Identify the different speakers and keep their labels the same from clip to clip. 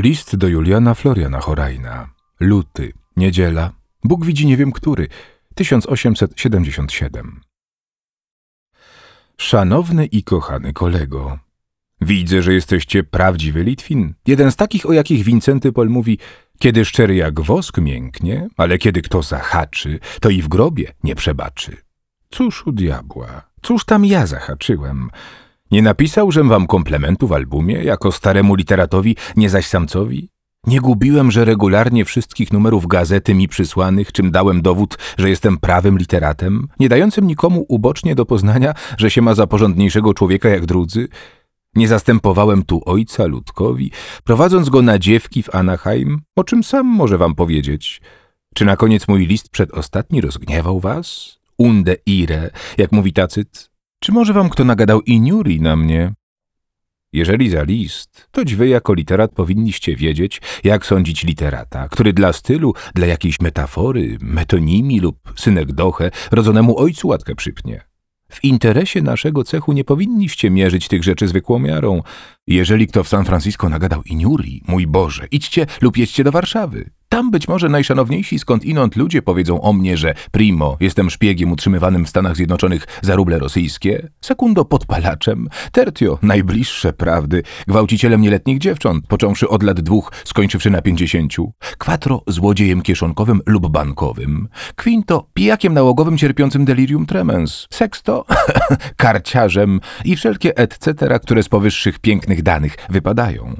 Speaker 1: List do Juliana Floriana Horajna. Luty, niedziela, Bóg widzi nie wiem który, 1877. Szanowny i kochany kolego, widzę, że jesteście prawdziwy Litwin. Jeden z takich, o jakich Wincenty Pol mówi, kiedy szczery jak wosk mięknie, ale kiedy kto zahaczy, to i w grobie nie przebaczy. Cóż u diabła, cóż tam ja zahaczyłem? Nie napisał, żem wam komplementu w albumie, jako staremu literatowi, nie zaś samcowi? Nie gubiłem, że regularnie wszystkich numerów gazety mi przysłanych, czym dałem dowód, że jestem prawym literatem, nie dającym nikomu ubocznie do poznania, że się ma za porządniejszego człowieka jak drudzy? Nie zastępowałem tu ojca Ludkowi, prowadząc go na dziewki w Anaheim, o czym sam może wam powiedzieć. Czy na koniec mój list przedostatni rozgniewał was? Unde ire, jak mówi Tacyt? Czy może wam kto nagadał iniuri na mnie? Jeżeli za list, toć wy jako literat powinniście wiedzieć, jak sądzić literata, który dla stylu, dla jakiejś metafory, metonimii lub synekdoche rodzonemu ojcu łatkę przypnie. W interesie naszego cechu nie powinniście mierzyć tych rzeczy zwykłą miarą. Jeżeli kto w San Francisco nagadał iniuri, mój Boże, idźcie lub jedźcie do Warszawy. Tam być może najszanowniejsi skądinąd ludzie powiedzą o mnie, że primo, jestem szpiegiem utrzymywanym w Stanach Zjednoczonych za ruble rosyjskie, sekundo podpalaczem, tertio najbliższe prawdy, gwałcicielem nieletnich dziewcząt, począwszy od lat 2, skończywszy na 50, quattro złodziejem kieszonkowym lub bankowym, quinto pijakiem nałogowym cierpiącym delirium tremens, sexto karciarzem i wszelkie etc., które z powyższych pięknych danych wypadają.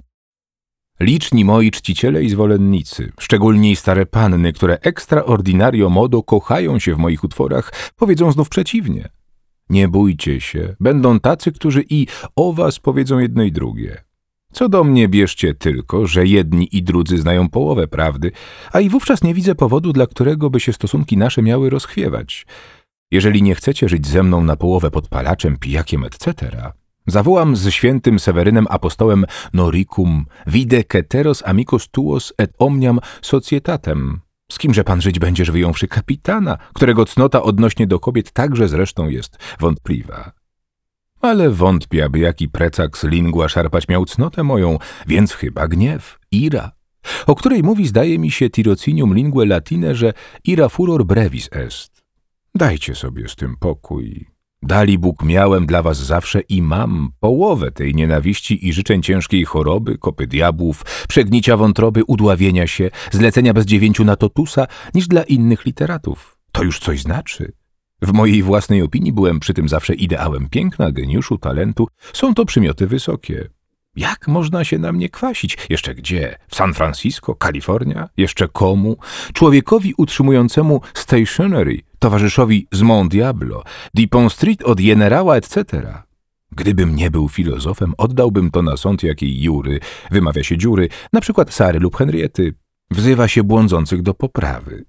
Speaker 1: Liczni moi czciciele i zwolennicy, szczególnie stare panny, które extraordinario modo kochają się w moich utworach, powiedzą znów przeciwnie. Nie bójcie się, będą tacy, którzy i o was powiedzą jedno i drugie. Co do mnie bierzcie tylko, że jedni i drudzy znają połowę prawdy, a i wówczas nie widzę powodu, dla którego by się stosunki nasze miały rozchwiewać. Jeżeli nie chcecie żyć ze mną na połowę podpalaczem, pijakiem, etc., zawołam z świętym Sewerynem apostołem Noricum, vide ceteros amicos tuos et omniam societatem. Z kimże pan żyć będziesz, wyjąwszy kapitana, którego cnota odnośnie do kobiet także zresztą jest wątpliwa. Ale wątpię, aby jaki precax lingua szarpać miał cnotę moją, więc chyba gniew, ira, o której mówi, zdaje mi się, tirocinium lingue latine, że ira furor brevis est. Dajcie sobie z tym pokój. Dali Bóg, miałem dla was zawsze i mam połowę tej nienawiści i życzeń ciężkiej choroby, kopy diabłów, przegnicia wątroby, udławienia się, zlecenia bez 9 na totusa, niż dla innych literatów. To już coś znaczy. W mojej własnej opinii byłem przy tym zawsze ideałem piękna, geniuszu, talentu. Są to przymioty wysokie. Jak można się na mnie kwasić? Jeszcze gdzie? W San Francisco? Kalifornia? Jeszcze komu? Człowiekowi utrzymującemu stationery, towarzyszowi z Mont Diablo, Dupont Street od generała, etc. Gdybym nie był filozofem, oddałbym to na sąd jakiej jury, wymawia się dziury, na przykład Sary lub Henriety, wzywa się błądzących do poprawy.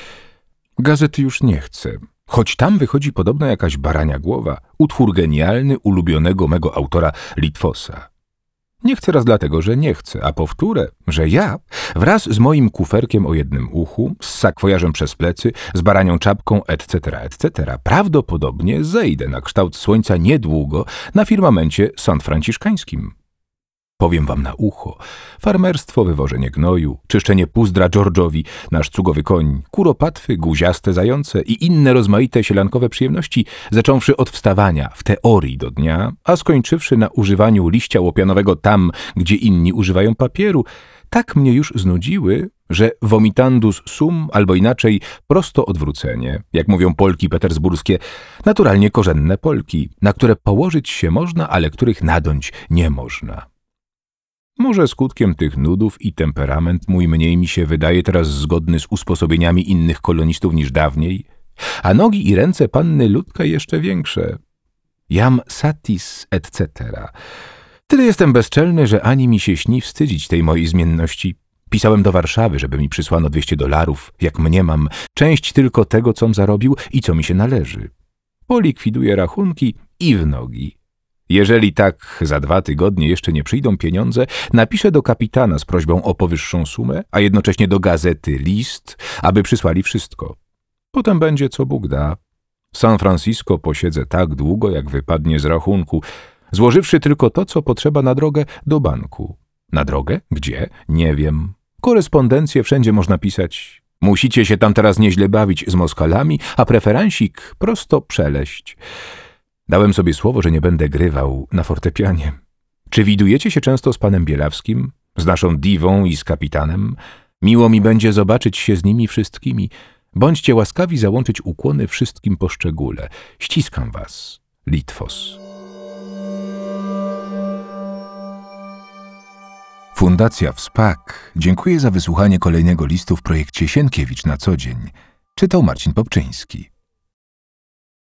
Speaker 1: Gazety już nie chcę, choć tam wychodzi podobna jakaś barania głowa, utwór genialny ulubionego mego autora Litwosa. Nie chcę raz dlatego, że nie chcę, a powtórę, że ja wraz z moim kuferkiem o jednym uchu, z sakwojarzem przez plecy, z baranią czapką, etc., prawdopodobnie zejdę na kształt słońca niedługo na firmamencie sanfranciszkańskim. Powiem wam na ucho, farmerstwo, wywożenie gnoju, czyszczenie pózdra George'owi, nasz cugowy koń, kuropatwy, guziaste zające i inne rozmaite sielankowe przyjemności, zacząwszy od wstawania w teorii do dnia, a skończywszy na używaniu liścia łopianowego tam, gdzie inni używają papieru, tak mnie już znudziły, że vomitandus sum, albo inaczej prosto odwrócenie, jak mówią Polki petersburskie, naturalnie korzenne Polki, na które położyć się można, ale których nadąć nie można. Może skutkiem tych nudów i temperament mój mniej mi się wydaje teraz zgodny z usposobieniami innych kolonistów niż dawniej, a nogi i ręce panny Ludka jeszcze większe. Jam satis etc. Tyle jestem bezczelny, że ani mi się śni wstydzić tej mojej zmienności. Pisałem do Warszawy, żeby mi przysłano $200, jak mniemam, część tylko tego, com zarobił i co mi się należy. Polikwiduję rachunki i w nogi. Jeżeli tak za 2 tygodnie jeszcze nie przyjdą pieniądze, napiszę do kapitana z prośbą o powyższą sumę, a jednocześnie do gazety list, aby przysłali wszystko. Potem będzie co Bóg da. W San Francisco posiedzę tak długo, jak wypadnie z rachunku, złożywszy tylko to, co potrzeba na drogę do banku. Na drogę? Gdzie? Nie wiem. Korespondencję wszędzie można pisać. Musicie się tam teraz nieźle bawić z Moskalami, a preferansik prosto przeleść. Dałem sobie słowo, że nie będę grywał na fortepianie. Czy widujecie się często z panem Bielawskim, z naszą Diwą i z kapitanem? Miło mi będzie zobaczyć się z nimi wszystkimi. Bądźcie łaskawi załączyć ukłony wszystkim po szczególe. Ściskam was. Litwos. Fundacja WSPAK dziękuję za wysłuchanie kolejnego listu w projekcie Sienkiewicz na co dzień. Czytał Marcin Popczyński.